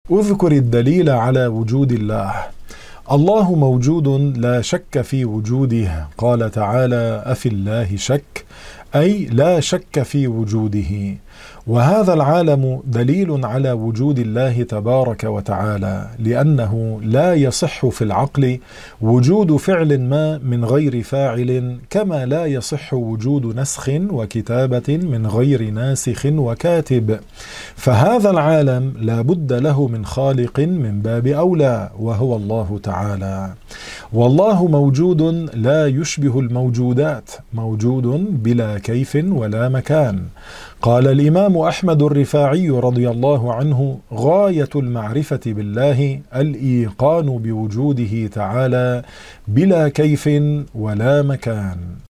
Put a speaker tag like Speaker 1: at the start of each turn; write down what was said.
Speaker 1: اذكر الدليل على وجود الله. الله موجود لا شك في وجوده، قال تعالى: أفي الله شك، أي لا شك في وجوده. وهذا العالم دليل على وجود الله تبارك وتعالى، لأنه لا يصح في العقل وجود فعل ما من غير فاعل، كما لا يصح وجود نسخ وكتابة من غير ناسخ وكاتب. فهذا العالم لا بد له من خالق من باب أولى، وهو الله تعالى. والله موجود لا يشبه الموجودات، موجود بلا كيف ولا مكان. قال الإمام أحمد الرفاعي رضي الله عنه: غاية المعرفة بالله الإيقان بوجوده تعالى بلا كيف ولا مكان.